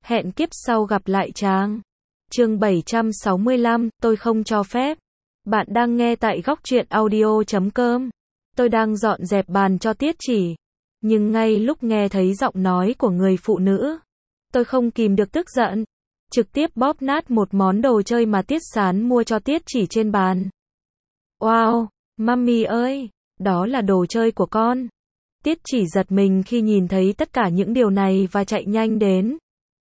Hẹn kiếp sau gặp lại chàng. Chương 765, tôi không cho phép. Bạn đang nghe tại góc truyện audio.com. Tôi đang dọn dẹp bàn cho Tiết Chỉ. Nhưng ngay lúc nghe thấy giọng nói của người phụ nữ, tôi không kìm được tức giận. Trực tiếp bóp nát một món đồ chơi mà Tiết Sán mua cho Tiết Chỉ trên bàn. Wow, mami ơi, đó là đồ chơi của con. Tiết Chỉ giật mình khi nhìn thấy tất cả những điều này và chạy nhanh đến.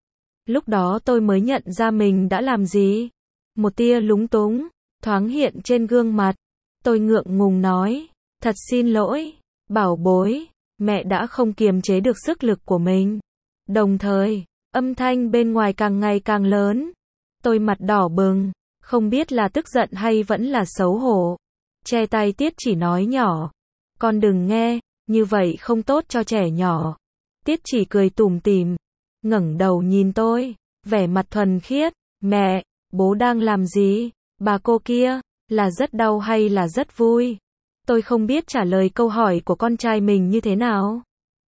Lúc đó tôi mới nhận ra mình đã làm gì. Một tia lúng túng thoáng hiện trên gương mặt. Tôi ngượng ngùng nói, thật xin lỗi, bảo bối, mẹ đã không kiềm chế được sức lực của mình. Đồng thời, âm thanh bên ngoài càng ngày càng lớn. Tôi mặt đỏ bừng, không biết là tức giận hay vẫn là xấu hổ. Che tay Tiết Chỉ nói nhỏ, con đừng nghe, như vậy không tốt cho trẻ nhỏ. Tiết Chỉ cười tủm tỉm, ngẩng đầu nhìn tôi, vẻ mặt thuần khiết. Mẹ, bố đang làm gì? Bà cô kia, là rất đau hay là rất vui? Tôi không biết trả lời câu hỏi của con trai mình như thế nào.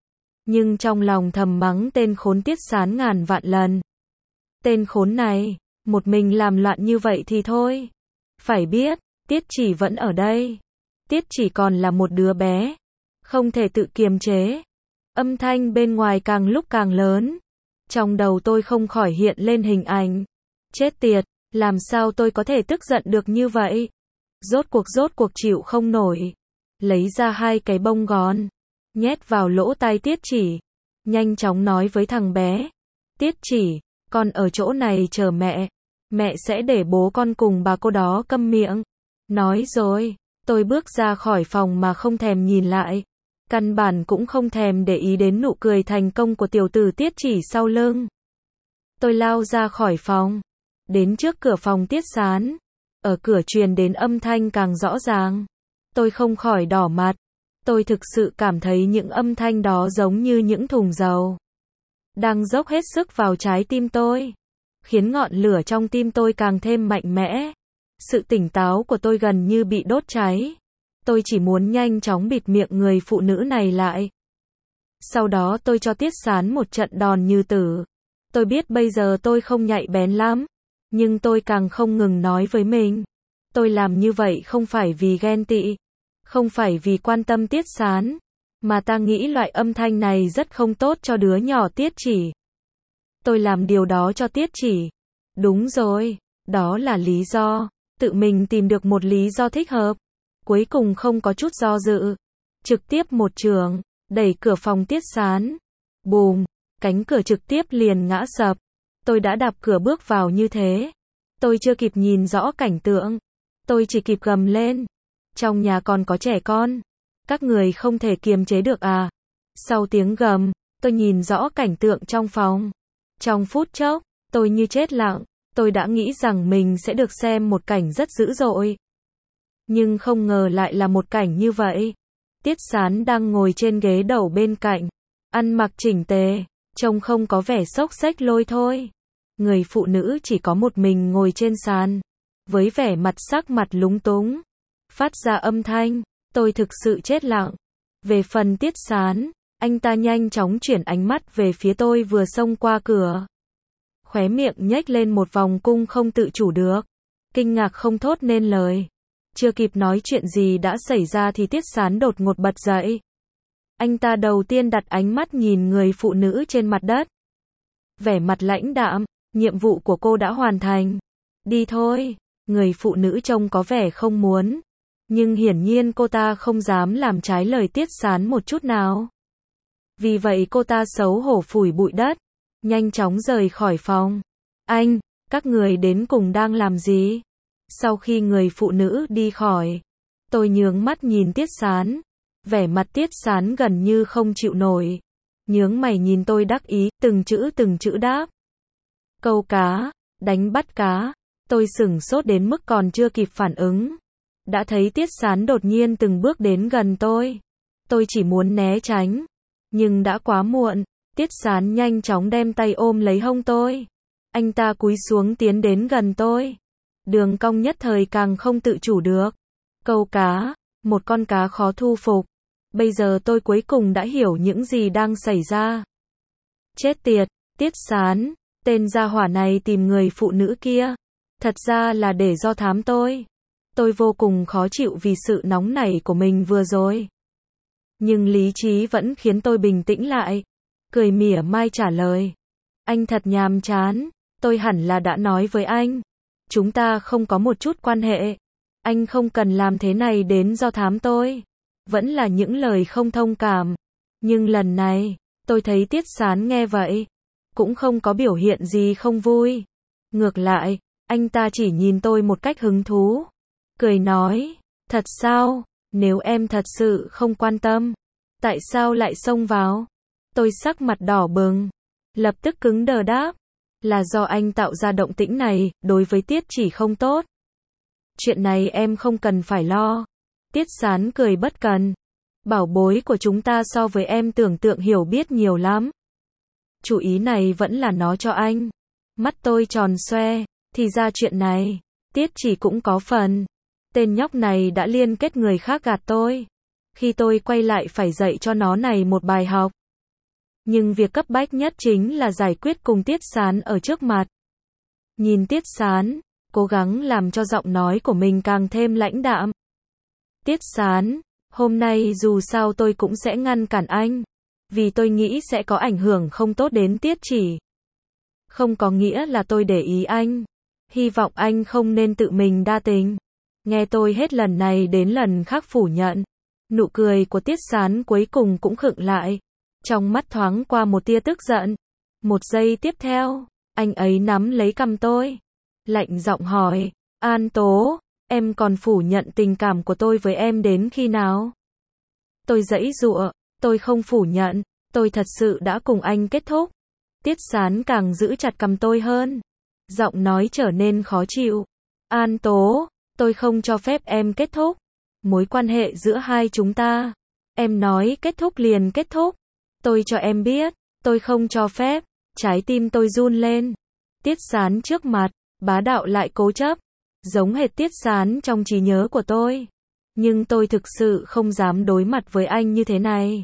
Nhưng trong lòng thầm mắng tên khốn Tiết Sán ngàn vạn lần. Tên khốn này, một mình làm loạn như vậy thì thôi. Phải biết, Tiết Chỉ vẫn ở đây. Tiết Chỉ còn là một đứa bé, không thể tự kiềm chế. Âm thanh bên ngoài càng lúc càng lớn. Trong đầu tôi không khỏi hiện lên hình ảnh. Chết tiệt, làm sao tôi có thể tức giận được như vậy? Rốt cuộc chịu không nổi. Lấy ra hai cái bông gòn, nhét vào lỗ tai Tiết Chỉ. Nhanh chóng nói với thằng bé. Tiết Chỉ, con ở chỗ này chờ mẹ. Mẹ sẽ để bố con cùng bà cô đó câm miệng. Nói rồi, tôi bước ra khỏi phòng mà không thèm nhìn lại. Căn bản cũng không thèm để ý đến nụ cười thành công của tiểu tử Tiết Chỉ sau lưng. Tôi lao ra khỏi phòng, đến trước cửa phòng Tiết Sán. Ở cửa truyền đến âm thanh càng rõ ràng. Tôi không khỏi đỏ mặt. Tôi thực sự cảm thấy những âm thanh đó giống như những thùng dầu đang dốc hết sức vào trái tim tôi, khiến ngọn lửa trong tim tôi càng thêm mạnh mẽ. Sự tỉnh táo của tôi gần như bị đốt cháy. Tôi chỉ muốn nhanh chóng bịt miệng người phụ nữ này lại. Sau đó tôi cho Tiết Sán một trận đòn như tử. Tôi biết bây giờ tôi không nhạy bén lắm, nhưng tôi càng không ngừng nói với mình. Tôi làm như vậy không phải vì ghen tị, không phải vì quan tâm Tiết Sán, mà ta nghĩ loại âm thanh này rất không tốt cho đứa nhỏ Tiết Chỉ. Tôi làm điều đó cho Tiết Chỉ. Đúng rồi, đó là lý do. Tự mình tìm được một lý do thích hợp. Cuối cùng không có chút do dự. Trực tiếp một chưởng, đẩy cửa phòng Tiết Sán. Bùm, cánh cửa trực tiếp liền ngã sập. Tôi đã đạp cửa bước vào như thế. Tôi chưa kịp nhìn rõ cảnh tượng. Tôi chỉ kịp gầm lên. Trong nhà còn có trẻ con. Các người không thể kiềm chế được à? Sau tiếng gầm, tôi nhìn rõ cảnh tượng trong phòng. Trong phút chốc, tôi như chết lặng. Tôi đã nghĩ rằng mình sẽ được xem một cảnh rất dữ dội. Nhưng không ngờ lại là một cảnh như vậy. Tiết Sán đang ngồi trên ghế đầu bên cạnh. Ăn mặc chỉnh tề, trông không có vẻ xốc xếch lôi thôi. Người phụ nữ chỉ có một mình ngồi trên sàn, với vẻ mặt sắc mặt lúng túng. Phát ra âm thanh, tôi thực sự chết lặng. Về phần Tiết Sán, anh ta nhanh chóng chuyển ánh mắt về phía tôi vừa xông qua cửa. Khóe miệng nhếch lên một vòng cung không tự chủ được. Kinh ngạc không thốt nên lời. Chưa kịp nói chuyện gì đã xảy ra thì Tiết Sán đột ngột bật dậy. Anh ta đầu tiên đặt ánh mắt nhìn người phụ nữ trên mặt đất. Vẻ mặt lãnh đạm, nhiệm vụ của cô đã hoàn thành. Đi thôi. Người phụ nữ trông có vẻ không muốn. Nhưng hiển nhiên cô ta không dám làm trái lời Tiết Sán một chút nào. Vì vậy cô ta xấu hổ phủi bụi đất. Nhanh chóng rời khỏi phòng. Anh, các người đến cùng đang làm gì? Sau khi người phụ nữ đi khỏi, tôi nhướng mắt nhìn Tiết Sán. Vẻ mặt Tiết Sán gần như không chịu nổi. Nhướng mày nhìn tôi đắc ý, từng chữ đáp. Câu cá, đánh bắt cá. Tôi sửng sốt đến mức còn chưa kịp phản ứng. Đã thấy Tiết Sán đột nhiên từng bước đến gần tôi. Tôi chỉ muốn né tránh. Nhưng đã quá muộn. Tiết Sán nhanh chóng đem tay ôm lấy hông tôi. Anh ta cúi xuống tiến đến gần tôi. Đường cong nhất thời càng không tự chủ được. Câu cá, một con cá khó thu phục. Bây giờ tôi cuối cùng đã hiểu những gì đang xảy ra. Chết tiệt, Tiết Sán, Tên gia hỏa này tìm người phụ nữ kia, thật ra là để do thám tôi. Tôi vô cùng khó chịu vì sự nóng nảy của mình vừa rồi. Nhưng lý trí vẫn khiến tôi bình tĩnh lại. Cười mỉa mai trả lời. Anh thật nhàm chán, tôi hẳn là đã nói với anh. Chúng ta không có một chút quan hệ. Anh không cần làm thế này đến do thám tôi. Vẫn là những lời không thông cảm. Nhưng lần này, tôi thấy Tiết Sán nghe vậy, cũng không có biểu hiện gì không vui. Ngược lại, anh ta chỉ nhìn tôi một cách hứng thú. Cười nói, thật sao, nếu em thật sự không quan tâm, tại sao lại xông vào? Tôi sắc mặt đỏ bừng, lập tức cứng đờ đáp, là do anh tạo ra động tĩnh này, đối với Tiết Chỉ không tốt. Chuyện này em không cần phải lo. Tiết Sán cười bất cần. Bảo bối của chúng ta so với em tưởng tượng hiểu biết nhiều lắm. Chủ ý này vẫn là nó cho anh. Mắt tôi tròn xoe, thì ra chuyện này, Tiết Chỉ cũng có phần. Tên nhóc này đã liên kết người khác gạt tôi. Khi tôi quay lại phải dạy cho nó này một bài học. Nhưng việc cấp bách nhất chính là giải quyết cùng Tiết Sán ở trước mặt. Nhìn Tiết Sán, cố gắng làm cho giọng nói của mình càng thêm lãnh đạm. Tiết Sán, hôm nay dù sao tôi cũng sẽ ngăn cản anh. Vì tôi nghĩ sẽ có ảnh hưởng không tốt đến Tiết Chỉ. Không có nghĩa là tôi để ý anh. Hy vọng anh không nên tự mình đa tình. Nghe tôi hết lần này đến lần khác phủ nhận. Nụ cười của Tiết Sán cuối cùng cũng khựng lại. Trong mắt thoáng qua một tia tức giận. Một giây tiếp theo, anh ấy nắm lấy cằm tôi. Lạnh giọng hỏi, An Tố, em còn phủ nhận tình cảm của tôi với em đến khi nào? Tôi giãy giụa, tôi không phủ nhận, tôi thật sự đã cùng anh kết thúc. Tiết Sán càng giữ chặt cằm tôi hơn. Giọng nói trở nên khó chịu. An Tố, tôi không cho phép em kết thúc. Mối quan hệ giữa hai chúng ta. Em nói kết thúc liền kết thúc. Tôi cho em biết, tôi không cho phép. Trái tim tôi run lên. Tiết Sán trước mặt, bá đạo lại cố chấp. Giống hệt Tiết Sán trong trí nhớ của tôi. Nhưng tôi thực sự không dám đối mặt với anh như thế này.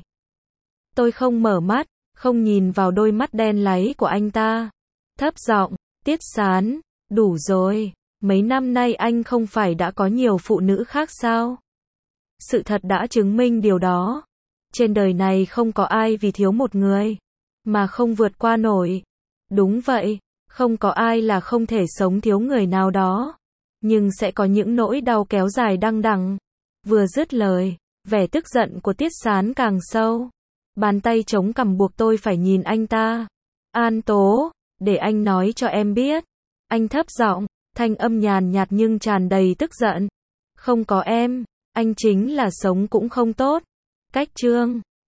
Tôi không mở mắt, không nhìn vào đôi mắt đen láy của anh ta. Thấp giọng, Tiết Sán, đủ rồi. Mấy năm nay anh không phải đã có nhiều phụ nữ khác sao? Sự thật đã chứng minh điều đó. Trên đời này không có ai vì thiếu một người mà không vượt qua nổi. Đúng vậy, không có ai là không thể sống thiếu người nào đó. Nhưng sẽ có những nỗi đau kéo dài đằng đẵng. Vừa dứt lời, vẻ tức giận của Tiết Sán càng sâu. Bàn tay chống cằm buộc tôi phải nhìn anh ta. An Tố, để anh nói cho em biết. Anh thấp giọng, thanh âm nhàn nhạt nhưng tràn đầy tức giận. Không có em, anh chính là sống cũng không tốt. Cách chương